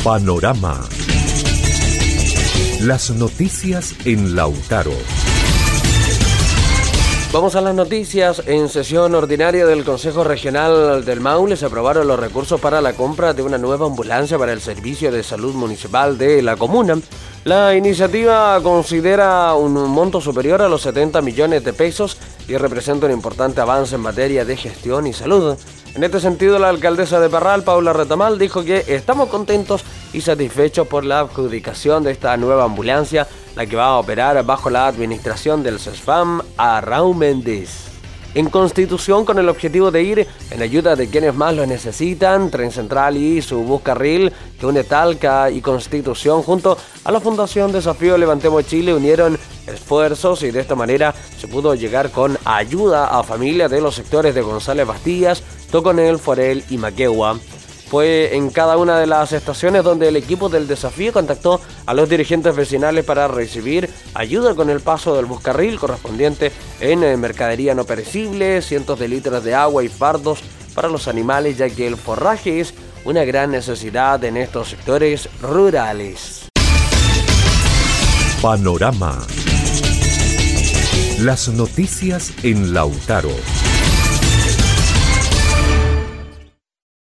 Panorama. Las noticias en Lautaro. Vamos a las noticias. En sesión ordinaria del Consejo Regional del Maule se aprobaron los recursos para la compra de una nueva ambulancia para el Servicio de Salud Municipal de la comuna. La iniciativa considera un monto superior a los 70 millones de pesos y representa un importante avance en materia de gestión y salud. En este sentido, la alcaldesa de Parral, Paula Retamal, dijo que estamos contentos y satisfechos por la adjudicación de esta nueva ambulancia, la que va a operar bajo la administración del CESFAM a Raúl Méndez. En Constitución, con el objetivo de ir en ayuda de quienes más lo necesitan, Tren Central y su buscarril que une Talca y Constitución junto a la Fundación Desafío Levantemos Chile unieron esfuerzos y de esta manera se pudo llegar con ayuda a familias de los sectores de González Bastías, Toconel, Forel y Maquegua. Fue en cada una de las estaciones donde el equipo del Desafío contactó a los dirigentes vecinales para recibir ayuda con el paso del buscarril correspondiente en mercadería no perecible, cientos de litros de agua y fardos para los animales, ya que el forraje es una gran necesidad en estos sectores rurales. Panorama. Las noticias en Lautaro.